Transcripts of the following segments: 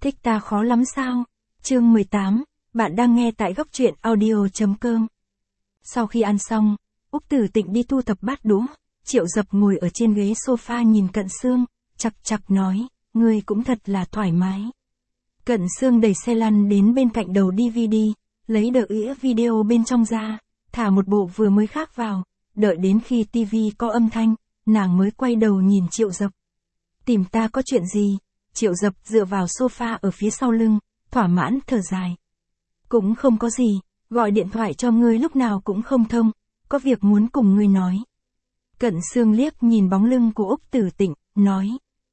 Thích ta khó lắm sao? Chương 18, bạn đang nghe tại góc truyện audio.com. Sau khi ăn xong, Úc Tử Tịnh đi thu thập bát đũa, Triệu Dập ngồi ở trên ghế sofa nhìn Cận Xương, chặc chặc nói, ngươi cũng thật là thoải mái. Cận Xương đẩy xe lăn đến bên cạnh đầu DVD, lấy đĩa video bên trong ra, thả một bộ vừa mới khác vào, đợi đến khi TV có âm thanh, nàng mới quay đầu nhìn Triệu Dập. Tìm ta có chuyện gì? Triệu Dập dựa vào sofa ở phía sau lưng, thỏa mãn thở dài. Cũng không có gì, gọi điện thoại cho ngươi lúc nào cũng không thông, có việc muốn cùng ngươi nói. Cận Xương liếc nhìn bóng lưng của Úc Tử Tịnh, nói.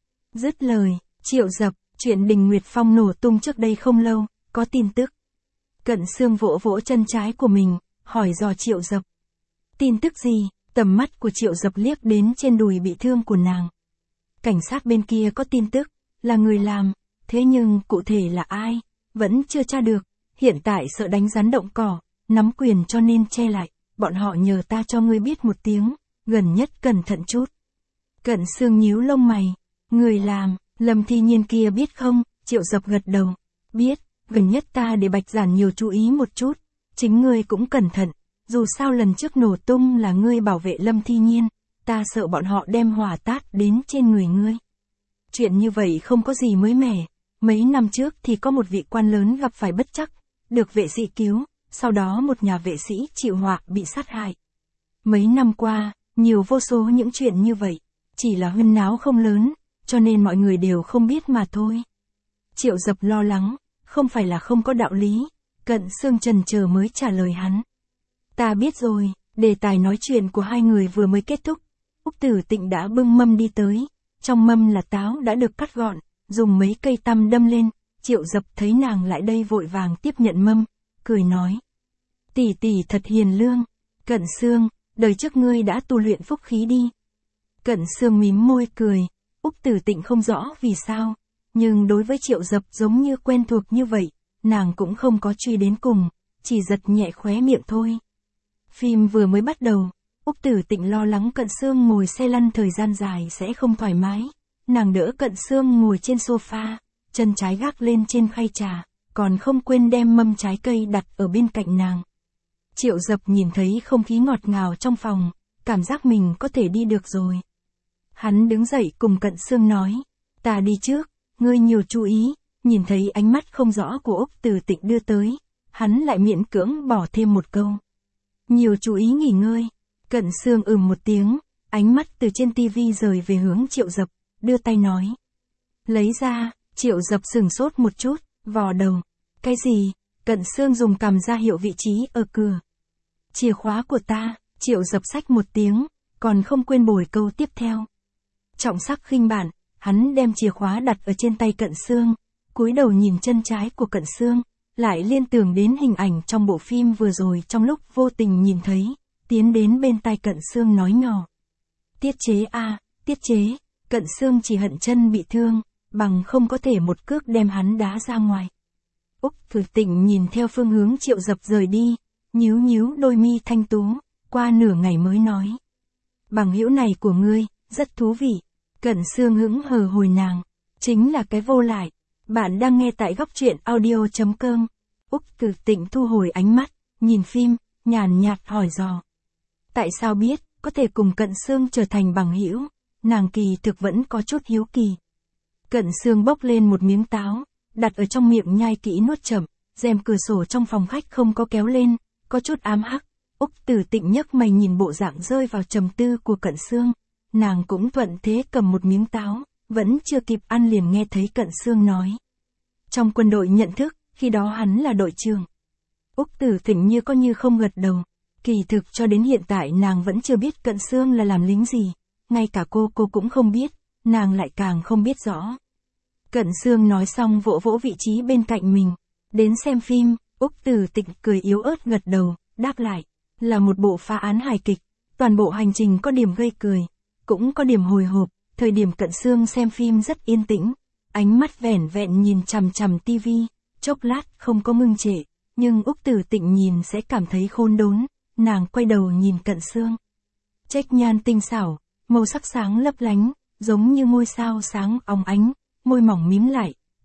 Dứt lời, Triệu Dập, chuyện Đình Nguyệt Phong nổ tung trước đây không lâu, có tin tức. Cận Xương vỗ vỗ chân trái của mình, hỏi dò Triệu Dập. Tin tức gì? Tầm mắt của Triệu Dập liếc đến trên đùi bị thương của nàng. Cảnh sát bên kia có tin tức, là người làm, thế nhưng cụ thể là ai, vẫn chưa tra được, hiện tại sợ đánh rắn động cỏ, nắm quyền cho nên che lại, bọn họ nhờ ta cho ngươi biết một tiếng, gần nhất cẩn thận chút. Cận Xương nhíu lông mày, người làm, Lâm Thi Nhiên kia biết không? Triệu Dập gật đầu, biết, gần nhất ta để Bạch Giản nhiều chú ý một chút, chính ngươi cũng cẩn thận, dù sao lần trước nổ tung là ngươi bảo vệ Lâm Thi Nhiên, ta sợ bọn họ đem hỏa tát đến trên người ngươi. Chuyện như vậy không có gì mới mẻ, mấy năm trước thì có một vị quan lớn gặp phải bất trắc, được vệ sĩ cứu, sau đó một nhà vệ sĩ chịu họa bị sát hại. Mấy năm qua, nhiều vô số những chuyện như vậy, chỉ là huyên náo không lớn, cho nên mọi người đều không biết mà thôi. Triệu Dập lo lắng, không phải là không có đạo lý, Cận Xương chần chờ mới trả lời hắn. Ta biết rồi, đề tài nói chuyện của hai người vừa mới kết thúc, Úc Tử Tịnh đã bưng mâm đi tới, trong mâm là táo đã được cắt gọn, dùng mấy cây tăm đâm lên, Triệu Dập thấy nàng lại đây vội vàng tiếp nhận mâm, cười nói. Tỷ tỷ thật hiền lương, Cận Xương, đời trước ngươi đã tu luyện phúc khí đi. Cận Xương mím môi cười, Úc Tử Tịnh không rõ vì sao, nhưng đối với Triệu Dập giống như quen thuộc như vậy, nàng cũng không có truy đến cùng, chỉ giật nhẹ khóe miệng thôi. Phim vừa mới bắt đầu, Úc Tử Tịnh lo lắng Cận Xương ngồi xe lăn thời gian dài sẽ không thoải mái, nàng đỡ Cận Xương ngồi trên sofa, chân trái gác lên trên khay trà, còn không quên đem mâm trái cây đặt ở bên cạnh nàng. Triệu Dập nhìn thấy không khí ngọt ngào trong phòng, cảm giác mình có thể đi được rồi. Hắn đứng dậy cùng Cận Xương nói, ta đi trước, ngươi nhiều chú ý, nhìn thấy ánh mắt không rõ của Úc Tử Tịnh đưa tới, hắn lại miễn cưỡng bỏ thêm một câu. Nhiều chú ý nghỉ ngơi. Cận Xương một tiếng, ánh mắt từ trên tivi rời về hướng Triệu Dập, đưa tay nói. Lấy ra, Triệu Dập sừng sốt một chút, vò đầu. Cái gì? Cận Xương dùng cằm ra hiệu vị trí ở cửa. Chìa khóa của ta, Triệu Dập xách một tiếng, còn không quên bồi câu tiếp theo. Trọng sắc khinh bản, hắn đem chìa khóa đặt ở trên tay Cận Xương, cúi đầu nhìn chân trái của Cận Xương, lại liên tưởng đến hình ảnh trong bộ phim vừa rồi trong lúc vô tình nhìn thấy, tiến đến bên tai Cận Xương nói nhỏ. Tiết chế tiết chế, Cận Xương chỉ hận chân bị thương, bằng không có thể một cước đem hắn đá ra ngoài. Úc Tử Tịnh nhìn theo phương hướng Triệu Dập rời đi, nhíu nhíu đôi mi thanh tú, qua nửa ngày mới nói. Bằng hữu này của ngươi, rất thú vị. Cận Xương hững hờ hồi nàng, chính là cái vô lại. Bạn đang nghe tại góc truyện audio.com. Úc Tử Tịnh thu hồi ánh mắt, nhìn phim, nhàn nhạt hỏi dò. Tại sao biết, có thể cùng Cận Xương trở thành bằng hữu, nàng kỳ thực vẫn có chút hiếu kỳ. Cận Xương bốc lên một miếng táo, đặt ở trong miệng nhai kỹ nuốt chậm, rèm cửa sổ trong phòng khách không có kéo lên, có chút ám hắc. Úc Tử Tịnh nhấc mày nhìn bộ dạng rơi vào trầm tư của Cận Xương, nàng cũng thuận thế cầm một miếng táo, vẫn chưa kịp ăn liền nghe thấy Cận Xương nói. Trong quân đội nhận thức, khi đó hắn là đội trưởng. Úc Tử Tịnh như có như không gật đầu. Kỳ thực cho đến hiện tại nàng vẫn chưa biết Cận Xương là làm lính gì, ngay cả cô cũng không biết, nàng lại càng không biết rõ. Cận Xương nói xong vỗ vỗ vị trí bên cạnh mình, đến xem phim, Úc Tử Tịnh cười yếu ớt gật đầu, đáp lại, là một bộ phá án hài kịch, toàn bộ hành trình có điểm gây cười, cũng có điểm hồi hộp, thời điểm Cận Xương xem phim rất yên tĩnh, ánh mắt vẻn vẹn nhìn chằm chằm tivi, chốc lát không có ngưng trệ, nhưng Úc Tử Tịnh nhìn sẽ cảm thấy khôn đốn. Nàng quay đầu nhìn Cận Xương. Trách nhan tinh xảo, màu sắc sáng lấp lánh, giống như ngôi sao sáng óng ánh, môi mỏng mím lại,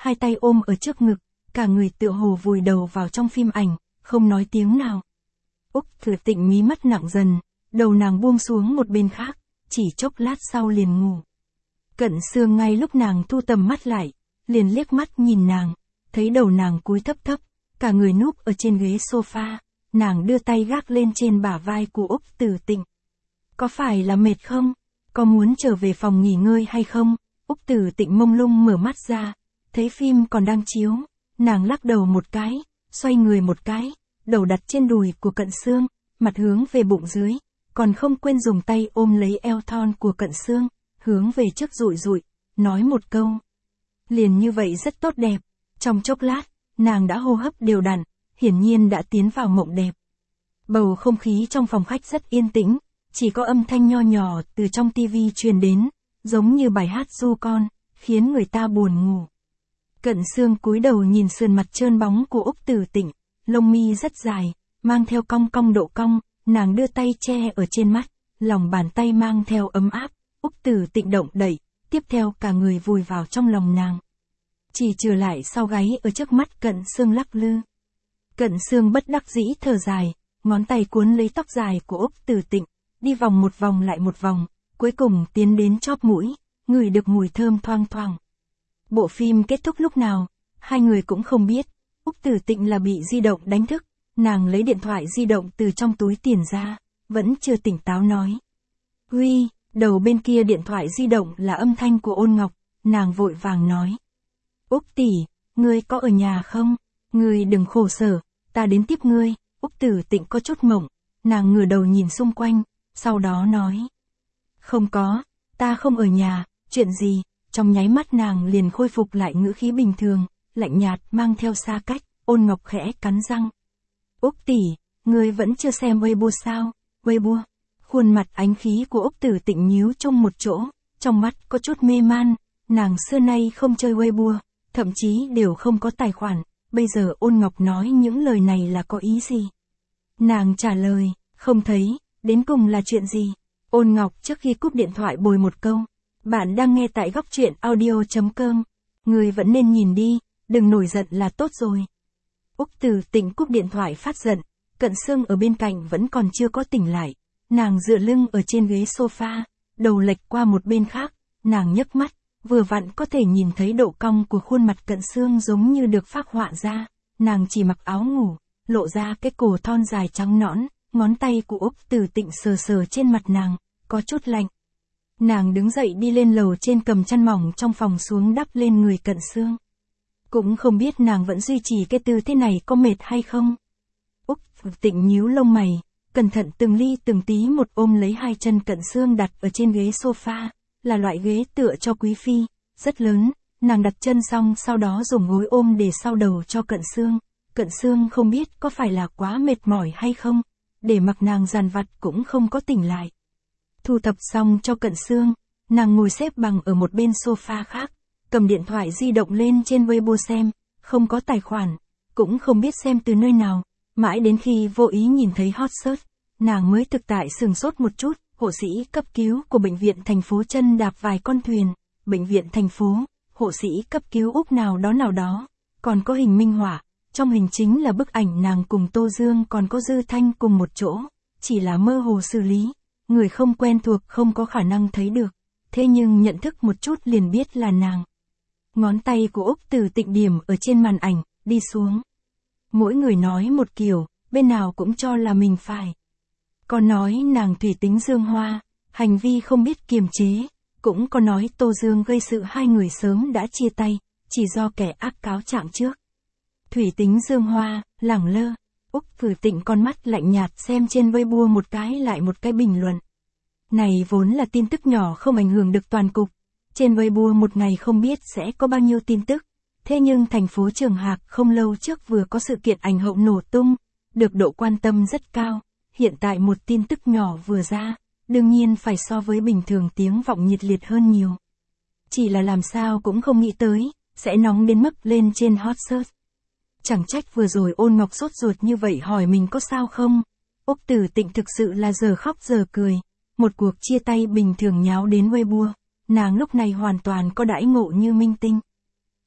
hai tay ôm ở trước ngực, cả người tựa hồ vùi đầu vào trong phim ảnh, không nói tiếng nào. Úc Thừa Tịnh mí mắt nặng dần, đầu nàng buông xuống một bên khác, chỉ chốc lát sau liền ngủ. Cận Sương ngay lúc nàng thu tầm mắt lại, liền liếc mắt nhìn nàng, thấy đầu nàng cúi thấp thấp, cả người núp ở trên ghế sofa, nàng đưa tay gác lên trên bả vai của Úc Từ Tịnh. Có phải là mệt không? Có muốn trở về phòng nghỉ ngơi hay không? Úc Từ Tịnh mông lung mở mắt ra, thấy phim còn đang chiếu, nàng lắc đầu một cái, xoay người một cái, đầu đặt trên đùi của Cận Sương, mặt hướng về bụng dưới, còn không quên dùng tay ôm lấy eo thon của Cận Sương, hướng về trước dụi dụi, nói một câu. Liền như vậy rất tốt đẹp, trong chốc lát, nàng đã hô hấp đều đặn, hiển nhiên đã tiến vào mộng đẹp. Bầu không khí trong phòng khách rất yên tĩnh, chỉ có âm thanh nho nhỏ từ trong tivi truyền đến, giống như bài hát ru con, khiến người ta buồn ngủ. Cận Sương cúi đầu nhìn sườn mặt trơn bóng của Úc Từ Tịnh, lông mi rất dài, mang theo cong cong độ cong, nàng đưa tay che ở trên mắt, lòng bàn tay mang theo ấm áp, Úc Từ Tịnh động đẩy, tiếp theo cả người vùi vào trong lòng nàng. Chỉ trừ lại sau gáy ở trước mắt Cận Sương lắc lư. Cận Sương bất đắc dĩ thở dài, ngón tay cuốn lấy tóc dài của Úc Từ Tịnh, đi vòng một vòng lại một vòng, cuối cùng tiến đến chóp mũi, ngửi được mùi thơm thoang thoảng. Bộ phim kết thúc lúc nào, hai người cũng không biết. Úc Từ Tịnh là bị di động đánh thức, nàng lấy điện thoại di động từ trong túi tiền ra, vẫn chưa tỉnh táo nói. Huy, đầu bên kia điện thoại di động là âm thanh của Ôn Ngọc, nàng vội vàng nói. Úc tỷ, ngươi có ở nhà không? Ngươi đừng khổ sở, ta đến tiếp ngươi. Úc Từ Tịnh có chút mộng, nàng ngửa đầu nhìn xung quanh, sau đó nói. Không có, ta không ở nhà, chuyện gì? Trong nháy mắt nàng liền khôi phục lại ngữ khí bình thường, lạnh nhạt mang theo xa cách. Ôn Ngọc khẽ cắn răng. Úc tỷ, ngươi vẫn chưa xem Weibo sao? Weibo. Khuôn mặt ánh khí của Úc Từ Tịnh nhíu trong một chỗ, trong mắt có chút mê man, nàng xưa nay không chơi Weibo, thậm chí đều không có tài khoản, bây giờ Ôn Ngọc nói những lời này là có ý gì? Nàng trả lời, không thấy, đến cùng là chuyện gì? Ôn Ngọc trước khi cúp điện thoại bồi một câu. Bạn đang nghe tại góc truyện audio.com. Người vẫn nên nhìn đi, đừng nổi giận là tốt rồi. Úc Từ Tịnh cúp điện thoại phát giận, Cận Sương ở bên cạnh vẫn còn chưa có tỉnh lại. Nàng dựa lưng ở trên ghế sofa, đầu lệch qua một bên khác, nàng nhấc mắt, vừa vặn có thể nhìn thấy độ cong của khuôn mặt Cận Sương giống như được phác họa ra. Nàng chỉ mặc áo ngủ, lộ ra cái cổ thon dài trắng nõn, ngón tay của Úc Từ Tịnh sờ sờ trên mặt nàng, có chút lạnh. Nàng đứng dậy đi lên lầu trên cầm chăn mỏng trong phòng xuống đắp lên người Cận Sương. Cũng không biết nàng vẫn duy trì cái tư thế này có mệt hay không. Úc Tịnh nhíu lông mày, cẩn thận từng ly từng tí một ôm lấy hai chân Cận Sương đặt ở trên ghế sofa, là loại ghế tựa cho quý phi, rất lớn, nàng đặt chân xong sau đó dùng gối ôm để sau đầu cho Cận Sương. Cận Sương không biết có phải là quá mệt mỏi hay không, để mặc nàng dằn vặt cũng không có tỉnh lại. Thu thập xong cho Cận Sương, nàng ngồi xếp bằng ở một bên sofa khác, cầm điện thoại di động lên trên Weibo xem, không có tài khoản, cũng không biết xem từ nơi nào, mãi đến khi vô ý nhìn thấy hot search, nàng mới thực tại sừng sốt một chút. Hộ sĩ cấp cứu của bệnh viện thành phố chân đạp vài con thuyền, bệnh viện thành phố, hộ sĩ cấp cứu Úc nào đó, còn có hình minh họa, trong hình chính là bức ảnh nàng cùng Tô Dương còn có Dư Thanh cùng một chỗ, chỉ là mơ hồ xử lý, người không quen thuộc không có khả năng thấy được, thế nhưng nhận thức một chút liền biết là nàng. Ngón tay của Úc Từ Tịnh điểm ở trên màn ảnh, đi xuống. Mỗi người nói một kiểu, bên nào cũng cho là mình phải. Có nói nàng thủy tính Dương Hoa, hành vi không biết kiềm chế, cũng có nói Tô Dương gây sự hai người sớm đã chia tay, chỉ do kẻ ác cáo trạng trước. Thủy tính Dương Hoa, lẳng lơ, Úc Từ Tịnh con mắt lạnh nhạt xem trên Weibo một cái lại một cái bình luận. Này vốn là tin tức nhỏ không ảnh hưởng được toàn cục, trên Weibo một ngày không biết sẽ có bao nhiêu tin tức, thế nhưng thành phố Trường Hạc không lâu trước vừa có sự kiện ảnh hậu nổ tung, được độ quan tâm rất cao. Hiện tại một tin tức nhỏ vừa ra, đương nhiên phải so với bình thường tiếng vọng nhiệt liệt hơn nhiều. Chỉ là làm sao cũng không nghĩ tới, sẽ nóng đến mức lên trên hot search. Chẳng trách vừa rồi Ôn Ngọc sốt ruột như vậy hỏi mình có sao không. Úc Từ Tịnh thực sự là giờ khóc giờ cười, một cuộc chia tay bình thường nháo đến Weibo, nàng lúc này hoàn toàn có đãi ngộ như minh tinh.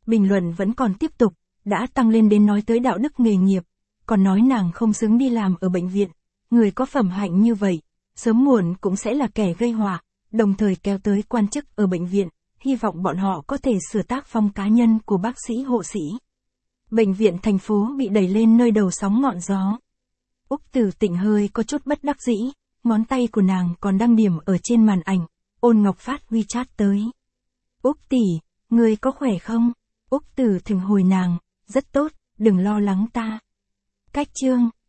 Bình luận vẫn còn tiếp tục, đã tăng lên đến nói tới đạo đức nghề nghiệp, còn nói nàng không xứng đi làm ở bệnh viện. Người có phẩm hạnh như vậy, sớm muộn cũng sẽ là kẻ gây họa, đồng thời kéo tới quan chức ở bệnh viện, hy vọng bọn họ có thể sửa tác phong cá nhân của bác sĩ hộ sĩ. Bệnh viện thành phố bị đẩy lên nơi đầu sóng ngọn gió. Úc Tử Tịnh hơi có chút bất đắc dĩ, ngón tay của nàng còn đang điểm ở trên màn ảnh. Ôn Ngọc phát WeChat tới. Úc tỷ, người có khỏe không? Úc Tử Thịnh hồi nàng, rất tốt, đừng lo lắng ta. Cách chương